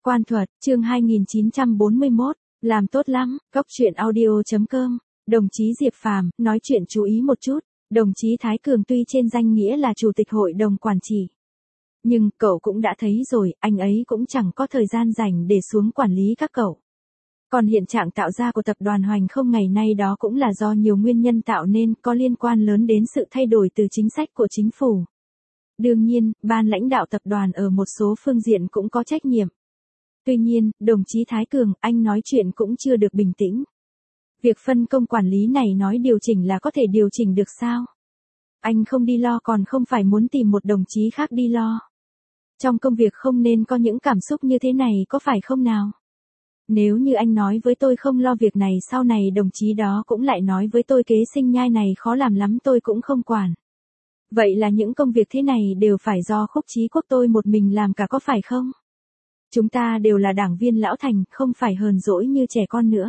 Quan thuật, chương 2941, làm tốt lắm, Cóc truyện audio.com, đồng chí Diệp Phàm, nói chuyện chú ý một chút, đồng chí Thái Cường tuy trên danh nghĩa là chủ tịch hội đồng quản trị. Nhưng, cậu cũng đã thấy rồi, anh ấy cũng chẳng có thời gian rảnh để xuống quản lý các cậu. Còn hiện trạng tạo ra của tập đoàn Hoành Không ngày nay đó cũng là do nhiều nguyên nhân tạo nên, có liên quan lớn đến sự thay đổi từ chính sách của chính phủ. Đương nhiên, ban lãnh đạo tập đoàn ở một số phương diện cũng có trách nhiệm. Tuy nhiên, đồng chí Thái Cường, anh nói chuyện cũng chưa được bình tĩnh. Việc phân công quản lý này nói điều chỉnh là có thể điều chỉnh được sao? Anh không đi lo còn không phải muốn tìm một đồng chí khác đi lo. Trong công việc không nên có những cảm xúc như thế này có phải không nào? Nếu như anh nói với tôi không lo việc này sau này đồng chí đó cũng lại nói với tôi kế sinh nhai này khó làm lắm tôi cũng không quản. Vậy là những công việc thế này đều phải do Khúc Chí Quốc tôi một mình làm cả có phải không? Chúng ta đều là đảng viên lão thành, không phải hờn dỗi như trẻ con nữa.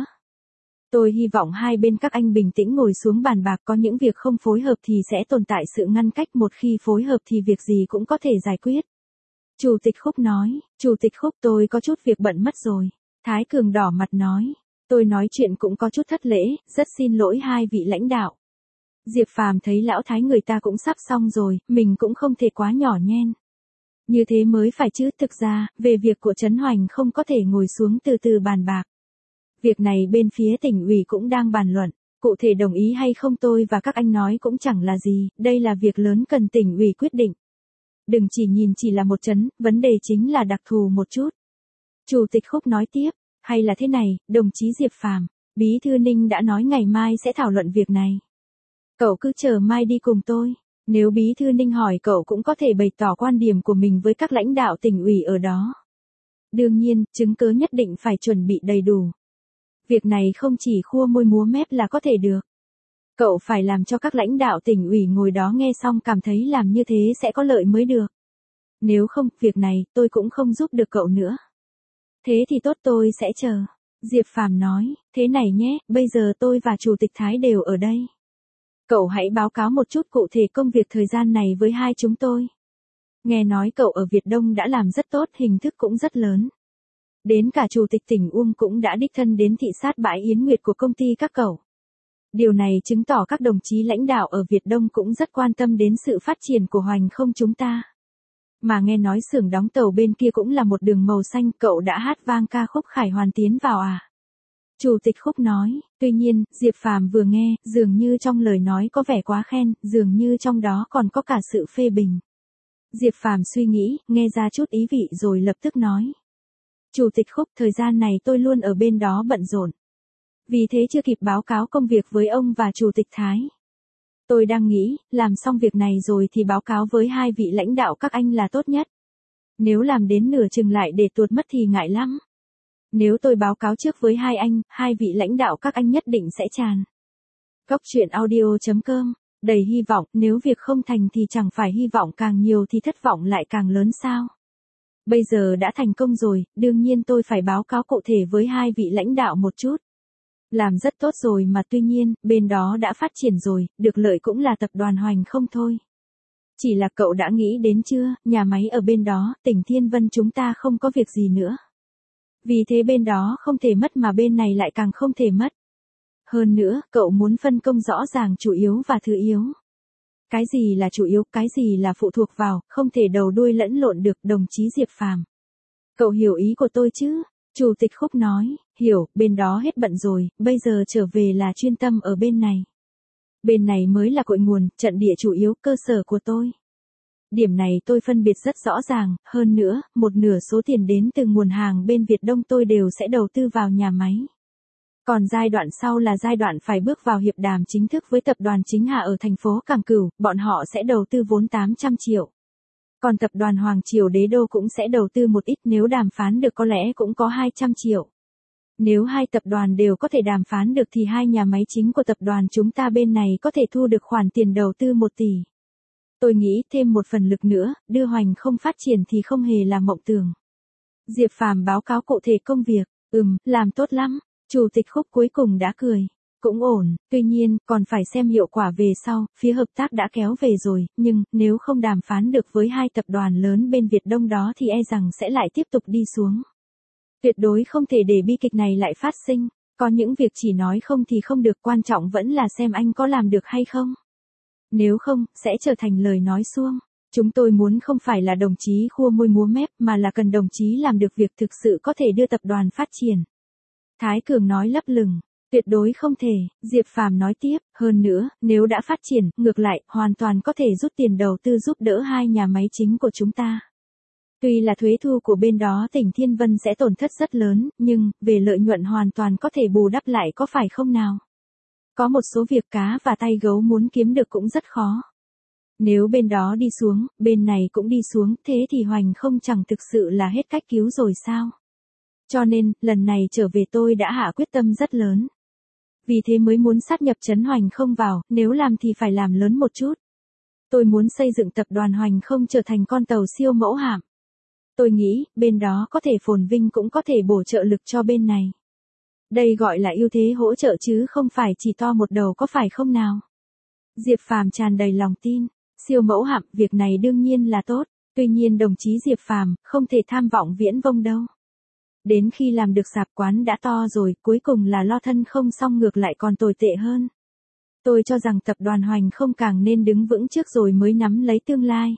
Tôi hy vọng hai bên các anh bình tĩnh ngồi xuống bàn bạc, có những việc không phối hợp thì sẽ tồn tại sự ngăn cách, một khi phối hợp thì việc gì cũng có thể giải quyết. Chủ tịch Khúc nói, Chủ tịch Khúc tôi có chút việc bận mất rồi. Thái Cường đỏ mặt nói, tôi nói chuyện cũng có chút thất lễ, rất xin lỗi hai vị lãnh đạo. Diệp Phàm thấy lão Thái người ta cũng sắp xong rồi, mình cũng không thể quá nhỏ nhen. Như thế mới phải chứ, thực ra, về việc của Trấn Hoành không có thể ngồi xuống từ từ bàn bạc. Việc này bên phía tỉnh ủy cũng đang bàn luận, cụ thể đồng ý hay không tôi và các anh nói cũng chẳng là gì, đây là việc lớn cần tỉnh ủy quyết định. Đừng chỉ nhìn chỉ là một trấn, vấn đề chính là đặc thù một chút. Chủ tịch Khúc nói tiếp, hay là thế này, đồng chí Diệp Phàm, Bí thư Ninh đã nói ngày mai sẽ thảo luận việc này. Cậu cứ chờ mai đi cùng tôi, nếu Bí thư Ninh hỏi cậu cũng có thể bày tỏ quan điểm của mình với các lãnh đạo tỉnh ủy ở đó. Đương nhiên, chứng cứ nhất định phải chuẩn bị đầy đủ. Việc này không chỉ khua môi múa mép là có thể được. Cậu phải làm cho các lãnh đạo tỉnh ủy ngồi đó nghe xong cảm thấy làm như thế sẽ có lợi mới được. Nếu không, việc này tôi cũng không giúp được cậu nữa. Thế thì tốt, tôi sẽ chờ. Diệp Phàm nói, thế này nhé, bây giờ tôi và Chủ tịch Thái đều ở đây. Cậu hãy báo cáo một chút cụ thể công việc thời gian này với hai chúng tôi. Nghe nói cậu ở Việt Đông đã làm rất tốt, hình thức cũng rất lớn. Đến cả Chủ tịch tỉnh Uông cũng đã đích thân đến thị sát bãi Yến Nguyệt của công ty các cậu. Điều này chứng tỏ các đồng chí lãnh đạo ở Việt Đông cũng rất quan tâm đến sự phát triển của Hoành Không chúng ta. Mà nghe nói xưởng đóng tàu bên kia cũng là một đường màu xanh, cậu đã hát vang ca khúc Khải Hoàn tiến vào à? Chủ tịch Khúc nói, tuy nhiên, Diệp Phàm vừa nghe, dường như trong lời nói có vẻ quá khen, dường như trong đó còn có cả sự phê bình. Diệp Phàm suy nghĩ, nghe ra chút ý vị rồi lập tức nói. Chủ tịch Khúc, thời gian này tôi luôn ở bên đó bận rộn. Vì thế chưa kịp báo cáo công việc với ông và Chủ tịch Thái. Tôi đang nghĩ, làm xong việc này rồi thì báo cáo với hai vị lãnh đạo các anh là tốt nhất. Nếu làm đến nửa chừng lại để tuột mất thì ngại lắm. Nếu tôi báo cáo trước với hai anh, hai vị lãnh đạo các anh nhất định sẽ tràn. Cóc truyện audio.com, đầy hy vọng, nếu việc không thành thì chẳng phải hy vọng càng nhiều thì thất vọng lại càng lớn sao? Bây giờ đã thành công rồi, đương nhiên tôi phải báo cáo cụ thể với hai vị lãnh đạo một chút. Làm rất tốt rồi mà, tuy nhiên, bên đó đã phát triển rồi, được lợi cũng là tập đoàn Hoành Không thôi. Chỉ là cậu đã nghĩ đến chưa, nhà máy ở bên đó, tỉnh Thiên Vân chúng ta không có việc gì nữa. Vì thế bên đó không thể mất mà bên này lại càng không thể mất. Hơn nữa, cậu muốn phân công rõ ràng chủ yếu và thứ yếu. Cái gì là chủ yếu, cái gì là phụ thuộc vào, không thể đầu đuôi lẫn lộn được, đồng chí Diệp Phàm. Cậu hiểu ý của tôi chứ? Chủ tịch Khúc nói, hiểu, bên đó hết bận rồi, bây giờ trở về là chuyên tâm ở bên này. Bên này mới là cội nguồn, trận địa chủ yếu, cơ sở của tôi. Điểm này tôi phân biệt rất rõ ràng, hơn nữa, một nửa số tiền đến từ nguồn hàng bên Việt Đông tôi đều sẽ đầu tư vào nhà máy. Còn giai đoạn sau là giai đoạn phải bước vào hiệp đàm chính thức với tập đoàn Chính Hà ở thành phố Cảng Cửu, bọn họ sẽ đầu tư vốn 800 triệu. Còn tập đoàn Hoàng Triều Đế Đô cũng sẽ đầu tư một ít, nếu đàm phán được có lẽ cũng có 200 triệu. Nếu hai tập đoàn đều có thể đàm phán được thì hai nhà máy chính của tập đoàn chúng ta bên này có thể thu được khoản tiền đầu tư 1 tỷ. Tôi nghĩ thêm một phần lực nữa, đưa Hoành Không phát triển thì không hề là mộng tưởng. Diệp Phàm báo cáo cụ thể công việc, làm tốt lắm, Chủ tịch Khúc cuối cùng đã cười. Cũng ổn, tuy nhiên, còn phải xem hiệu quả về sau, phía hợp tác đã kéo về rồi, nhưng, nếu không đàm phán được với hai tập đoàn lớn bên Việt Đông đó thì e rằng sẽ lại tiếp tục đi xuống. Tuyệt đối không thể để bi kịch này lại phát sinh. Có những việc chỉ nói không thì không được, quan trọng vẫn là xem anh có làm được hay không. Nếu không, sẽ trở thành lời nói suông. Chúng tôi muốn không phải là đồng chí khua môi múa mép mà là cần đồng chí làm được việc thực sự có thể đưa tập đoàn phát triển. Thái Cường nói lấp lửng. Tuyệt đối không thể, Diệp Phàm nói tiếp, hơn nữa, nếu đã phát triển, ngược lại, hoàn toàn có thể rút tiền đầu tư giúp đỡ hai nhà máy chính của chúng ta. Tuy là thuế thu của bên đó tỉnh Thiên Vân sẽ tổn thất rất lớn, nhưng, về lợi nhuận hoàn toàn có thể bù đắp lại, có phải không nào? Có một số việc cá và tay gấu muốn kiếm được cũng rất khó. Nếu bên đó đi xuống, bên này cũng đi xuống, thế thì Hoành Không chẳng thực sự là hết cách cứu rồi sao? Cho nên, lần này trở về tôi đã hạ quyết tâm rất lớn. Vì thế mới muốn sát nhập Trấn Hoành Không vào, nếu làm thì phải làm lớn một chút. Tôi muốn xây dựng tập đoàn Hoành Không trở thành con tàu siêu mẫu hạm. Tôi nghĩ, bên đó có thể phồn vinh cũng có thể bổ trợ lực cho bên này. Đây gọi là ưu thế hỗ trợ chứ không phải chỉ to một đầu, có phải không nào? Diệp Phàm tràn đầy lòng tin. Siêu mẫu hạm, việc này đương nhiên là tốt. Tuy nhiên đồng chí Diệp Phàm không thể tham vọng viễn vông đâu. Đến khi làm được sạp quán đã to rồi, cuối cùng là lo thân không xong ngược lại còn tồi tệ hơn. Tôi cho rằng tập đoàn Hoành Không càng nên đứng vững trước rồi mới nắm lấy tương lai.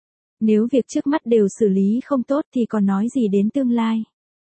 Nếu việc trước mắt đều xử lý không tốt thì còn nói gì đến tương lai.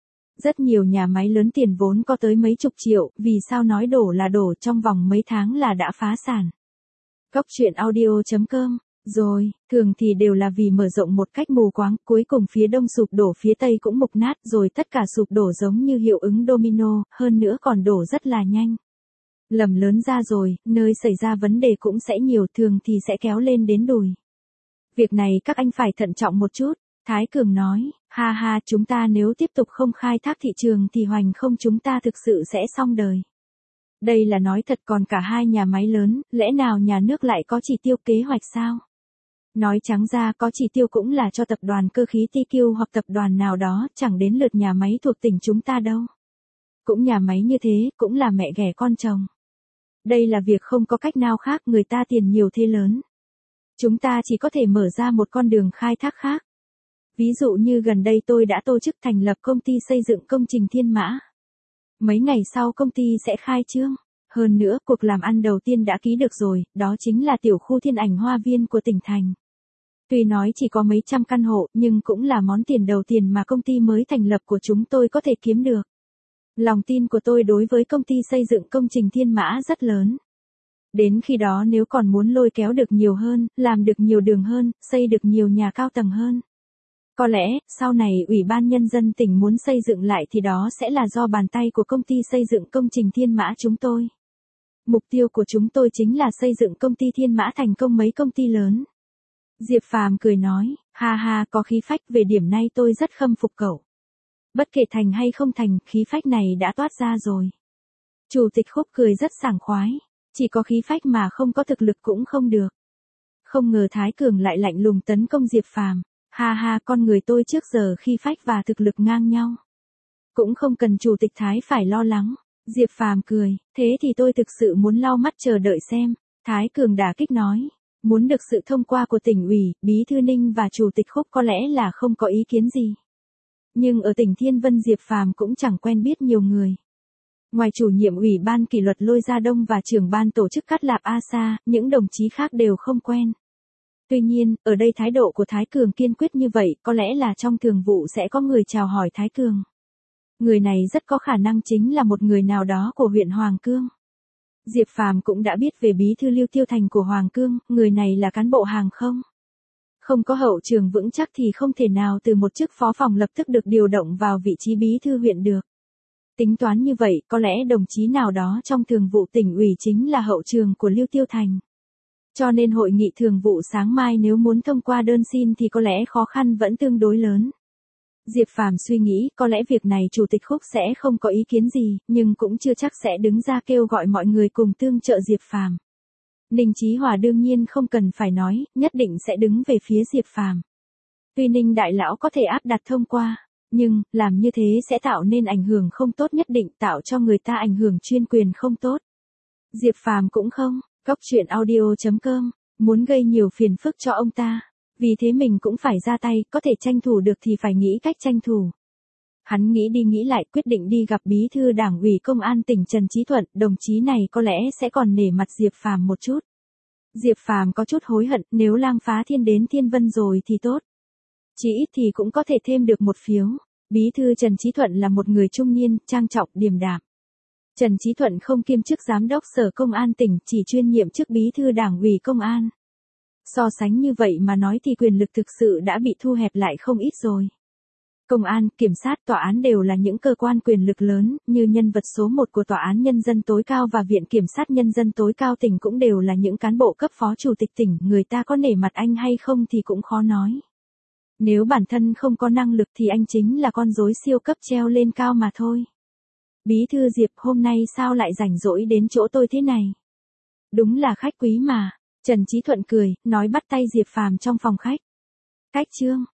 Rất nhiều nhà máy lớn tiền vốn có tới mấy chục triệu, vì sao nói đổ là đổ, trong vòng mấy tháng là đã phá sản. Cóc truyện audio.com. Rồi, thường thì đều là vì mở rộng một cách mù quáng, cuối cùng phía đông sụp đổ phía tây cũng mục nát, rồi tất cả sụp đổ giống như hiệu ứng domino, hơn nữa còn đổ rất là nhanh. Lầm lớn ra rồi, nơi xảy ra vấn đề cũng sẽ nhiều, thường thì sẽ kéo lên đến đùi. Việc này các anh phải thận trọng một chút, Thái Cường nói, ha ha, chúng ta nếu tiếp tục không khai thác thị trường thì Hoành Không chúng ta thực sự sẽ xong đời. Đây là nói thật, còn cả hai nhà máy lớn, lẽ nào nhà nước lại có chỉ tiêu kế hoạch sao? Nói trắng ra có chỉ tiêu cũng là cho tập đoàn cơ khí TQ hoặc tập đoàn nào đó, chẳng đến lượt nhà máy thuộc tỉnh chúng ta đâu. Cũng nhà máy như thế, cũng là mẹ ghẻ con chồng. Đây là việc không có cách nào khác, người ta tiền nhiều thế lớn. Chúng ta chỉ có thể mở ra một con đường khai thác khác. Ví dụ như gần đây tôi đã tổ chức thành lập công ty xây dựng công trình Thiên Mã. Mấy ngày sau công ty sẽ khai trương. Hơn nữa, cuộc làm ăn đầu tiên đã ký được rồi, đó chính là tiểu khu Thiên Ảnh Hoa Viên của tỉnh thành. Tuy nói chỉ có mấy trăm căn hộ, nhưng cũng là món tiền đầu tiền mà công ty mới thành lập của chúng tôi có thể kiếm được. Lòng tin của tôi đối với công ty xây dựng công trình Thiên Mã rất lớn. Đến khi đó nếu còn muốn lôi kéo được nhiều hơn, làm được nhiều đường hơn, xây được nhiều nhà cao tầng hơn. Có lẽ, sau này Ủy ban Nhân dân tỉnh muốn xây dựng lại thì đó sẽ là do bàn tay của công ty xây dựng công trình Thiên Mã chúng tôi. Mục tiêu của chúng tôi chính là xây dựng công ty Thiên Mã thành công mấy công ty lớn. Diệp Phàm cười nói, ha ha, có khí phách, về điểm này tôi rất khâm phục cậu. Bất kể thành hay không thành, khí phách này đã toát ra rồi. Chủ tịch Khúc cười rất sảng khoái, chỉ có khí phách mà không có thực lực cũng không được. Không ngờ Thái Cường lại lạnh lùng tấn công Diệp Phàm, ha ha, con người tôi trước giờ khí phách và thực lực ngang nhau. Cũng không cần Chủ tịch Thái phải lo lắng. Diệp Phàm cười, thế thì tôi thực sự muốn lau mắt chờ đợi xem. Thái Cường đả kích nói, muốn được sự thông qua của tỉnh ủy, Bí thư Ninh và Chủ tịch Khúc có lẽ là không có ý kiến gì. Nhưng ở tỉnh Thiên Vân Diệp Phàm cũng chẳng quen biết nhiều người. Ngoài chủ nhiệm ủy ban kỷ luật Lôi Gia Đông và trưởng ban tổ chức Cát Lạp A Sa, những đồng chí khác đều không quen. Tuy nhiên, ở đây thái độ của Thái Cường kiên quyết như vậy, có lẽ là trong thường vụ sẽ có người chào hỏi Thái Cường. Người này rất có khả năng chính là một người nào đó của huyện Hoàng Cương. Diệp Phàm cũng đã biết về bí thư Lưu Tiêu Thành của Hoàng Cương, người này là cán bộ hàng không. Không có hậu trường vững chắc thì không thể nào từ một chức phó phòng lập tức được điều động vào vị trí bí thư huyện được. Tính toán như vậy, có lẽ đồng chí nào đó trong thường vụ tỉnh ủy chính là hậu trường của Lưu Tiêu Thành. Cho nên hội nghị thường vụ sáng mai nếu muốn thông qua đơn xin thì có lẽ khó khăn vẫn tương đối lớn. Diệp Phàm suy nghĩ, có lẽ việc này Chủ tịch Khúc sẽ không có ý kiến gì, nhưng cũng chưa chắc sẽ đứng ra kêu gọi mọi người cùng tương trợ Diệp Phàm. Ninh Chí Hòa đương nhiên không cần phải nói, nhất định sẽ đứng về phía Diệp Phàm. Tuy Ninh đại lão có thể áp đặt thông qua, nhưng, làm như thế sẽ tạo nên ảnh hưởng không tốt, nhất định tạo cho người ta ảnh hưởng chuyên quyền không tốt. Diệp Phàm cũng không, Cóc truyện audio.com, muốn gây nhiều phiền phức cho ông ta. Vì thế mình cũng phải ra tay, có thể tranh thủ được thì phải nghĩ cách tranh thủ. Hắn nghĩ đi nghĩ lại quyết định đi gặp bí thư đảng ủy công an tỉnh Trần Chí Thuận, đồng chí này có lẽ sẽ còn nể mặt Diệp Phàm một chút. Diệp Phàm có chút hối hận, nếu Lang Phá Thiên đến Thiên Vân rồi thì tốt. Chỉ ít thì cũng có thể thêm được một phiếu. Bí thư Trần Chí Thuận là một người trung niên, trang trọng, điềm đạm. Trần Chí Thuận không kiêm chức giám đốc sở công an tỉnh, chỉ chuyên nhiệm chức bí thư đảng ủy công an. So sánh như vậy mà nói thì quyền lực thực sự đã bị thu hẹp lại không ít rồi. Công an, kiểm sát, tòa án đều là những cơ quan quyền lực lớn, như nhân vật số 1 của Tòa án Nhân dân tối cao và Viện Kiểm sát Nhân dân tối cao tỉnh cũng đều là những cán bộ cấp phó chủ tịch tỉnh, người ta có nể mặt anh hay không thì cũng khó nói. Nếu bản thân không có năng lực thì anh chính là con rối siêu cấp treo lên cao mà thôi. Bí thư Diệp, hôm nay sao lại rảnh rỗi đến chỗ tôi thế này? Đúng là khách quý mà. Trần Chí Thuận cười, nói bắt tay Diệp Phàm trong phòng khách. Khách Trương,